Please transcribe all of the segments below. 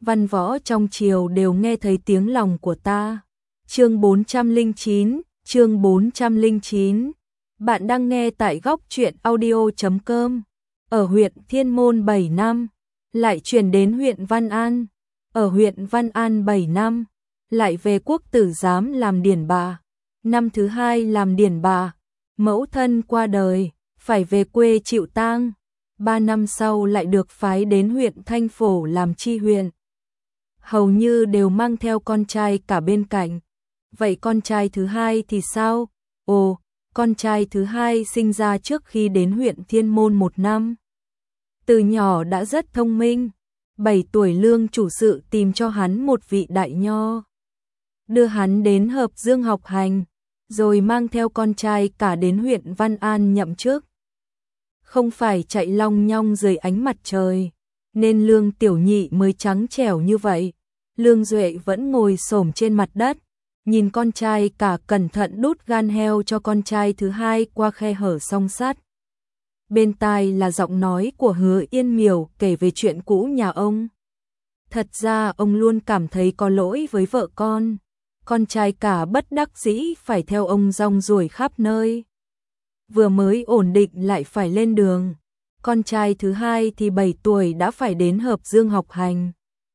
văn võ trong triều đều nghe thấy tiếng lòng của ta. Chương 409, chương 409. Bạn đang nghe tại góc truyện audio.com. Ở huyện Thiên Môn 7 năm, lại chuyển đến huyện Văn An. Ở huyện Văn An 7 năm, lại về Quốc tử giám làm điển bà. Năm thứ 2 làm điển bà, mẫu thân qua đời, phải về quê chịu tang. 3 năm sau lại được phái đến huyện Thanh Phổ làm tri huyện. Hầu như đều mang theo con trai cả bên cạnh. Vậy con trai thứ 2 thì sao? Ồ, con trai thứ 2 sinh ra trước khi đến huyện Thiên Môn 1 năm. Từ nhỏ đã rất thông minh. 7 tuổi Lương chủ sự tìm cho hắn một vị đại nho, đưa hắn đến Hợp Dương học hành, rồi mang theo con trai cả đến huyện Văn An nhậm chức. Không phải chạy long nhong dưới ánh mặt trời, nên Lương tiểu nhị mới trắng trẻo như vậy. Lương Duệ vẫn ngồi xổm trên mặt đất, nhìn con trai cả cẩn thận đút gan heo cho con trai thứ 2 qua khe hở song sắt. Bên tai là giọng nói của Hứa Yên Miểu kể về chuyện cũ nhà ông. Thật ra ông luôn cảm thấy có lỗi với vợ con trai cả bất đắc dĩ phải theo ông rong ruổi khắp nơi. Vừa mới ổn định lại phải lên đường. Con trai thứ 2 thì 7 tuổi đã phải đến Hợp Dương học hành.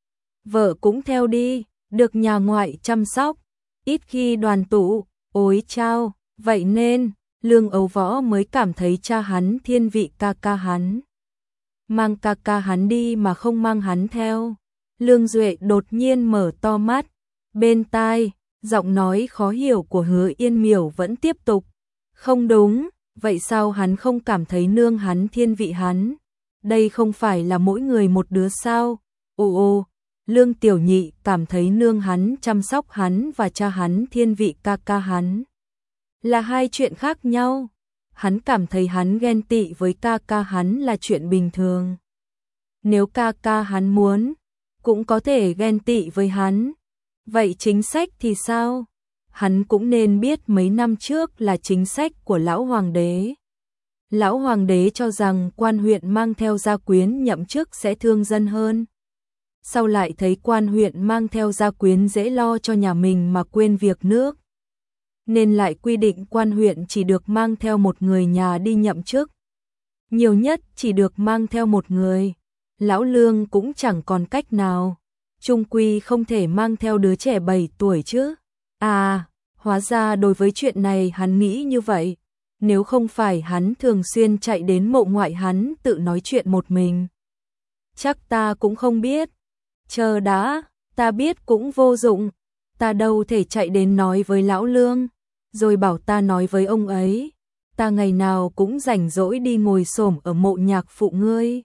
Vợ cũng theo đi, được nhà ngoại chăm sóc, ít khi đoàn tụ, ối chao, vậy nên Lương Âu Võ mới cảm thấy cha hắn thiên vị ca ca hắn. Mang ca ca hắn đi mà không mang hắn theo. Lương Duệ đột nhiên mở to mắt, bên tai, giọng nói khó hiểu của Hứa Yên Miểu vẫn tiếp tục. Không đúng, vậy sao hắn không cảm thấy nương hắn thiên vị hắn? Đây không phải là mỗi người một đứa sao? Ồ, Lương tiểu nhị cảm thấy nương hắn chăm sóc hắn và cha hắn thiên vị ca ca hắn là hai chuyện khác nhau. Hắn cảm thấy hắn ghen tị với ca ca hắn là chuyện bình thường. Nếu ca ca hắn muốn, cũng có thể ghen tị với hắn. Vậy chính sách thì sao? Hắn cũng nên biết mấy năm trước là chính sách của lão hoàng đế. Lão hoàng đế cho rằng quan huyện mang theo gia quyến nhậm chức sẽ thương dân hơn. Sau lại thấy quan huyện mang theo gia quyến dễ lo cho nhà mình mà quên việc nước, nên lại quy định quan huyện chỉ được mang theo một người nhà đi nhậm chức. Nhiều nhất chỉ được mang theo một người. Lão Lương cũng chẳng còn cách nào. Chung quy không thể mang theo đứa trẻ 7 tuổi chứ. À, hóa ra đối với chuyện này hắn nghĩ như vậy. Nếu không phải hắn thường xuyên chạy đến mộ ngoại hắn tự nói chuyện một mình, chắc ta cũng không biết. Chờ đã, ta biết cũng vô dụng. Ta đâu thể chạy đến nói với lão Lương, rồi bảo ta nói với ông ấy. Ta ngày nào cũng rảnh rỗi đi ngồi xổm ở mộ nhạc phụ ngươi.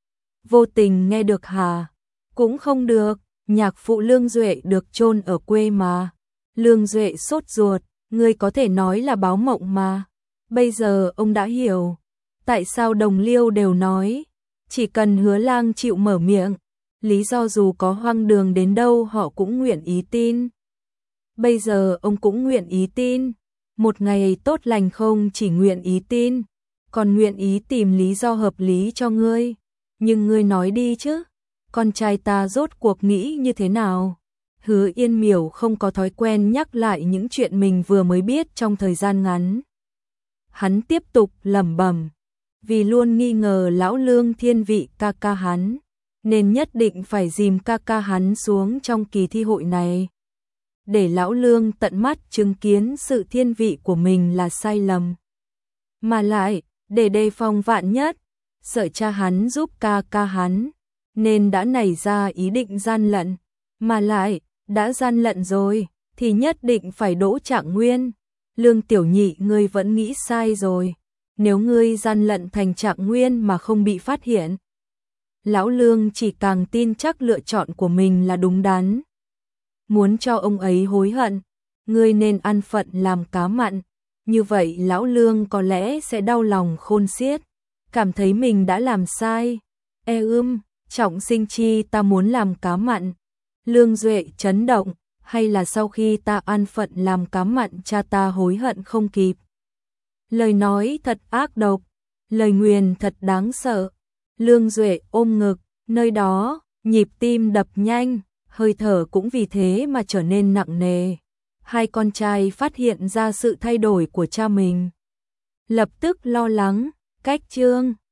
Vô tình nghe được hả? Cũng không được, nhạc phụ Lương Duệ được chôn ở quê mà. Lương Duệ sốt ruột, ngươi có thể nói là báo mộng mà. Bây giờ ông đã hiểu tại sao đồng liêu đều nói chỉ cần Hứa Lang chịu mở miệng, lý do dù có hoang đường đến đâu họ cũng nguyện ý tin. Bây giờ ông cũng nguyện ý tin. Một ngày tốt lành không chỉ nguyện ý tin, còn nguyện ý tìm lý do hợp lý cho ngươi. Nhưng ngươi nói đi chứ, con trai ta rốt cuộc nghĩ như thế nào? Hứa Yên Miểu không có thói quen nhắc lại những chuyện mình vừa mới biết trong thời gian ngắn. Hắn tiếp tục lẩm bẩm, vì luôn nghi ngờ lão Lương thiên vị ca ca hắn, nên nhất định phải dìm ca ca hắn xuống trong kỳ thi hội này, để lão Lương tận mắt chứng kiến sự thiên vị của mình là sai lầm. Mà lại, để đề phòng vạn nhất, sợ cha hắn giúp ca ca hắn, nên đã nảy ra ý định gian lận. Mà lại, đã gian lận rồi, thì nhất định phải đỗ Trạng Nguyên. Lương tiểu nhị ngươi vẫn nghĩ sai rồi. Nếu ngươi gian lận thành Trạng Nguyên mà không bị phát hiện, lão Lương chỉ càng tin chắc lựa chọn của mình là đúng đắn. Muốn cho ông ấy hối hận, ngươi nên ăn phận làm cá mặn. Như vậy lão Lương có lẽ sẽ đau lòng khôn xiết, cảm thấy mình đã làm sai. Trọng sinh chi ta muốn làm cá mặn. Lương Duệ chấn động, hay là sau khi ta ăn phận làm cá mặn cha ta hối hận không kịp. Lời nói thật ác độc, lời nguyền thật đáng sợ. Lương Duệ ôm ngực, nơi đó, Nhịp tim đập nhanh, hơi thở cũng vì thế mà trở nên nặng nề. Hai con trai phát hiện ra sự thay đổi của cha mình, lập tức lo lắng, cách Trương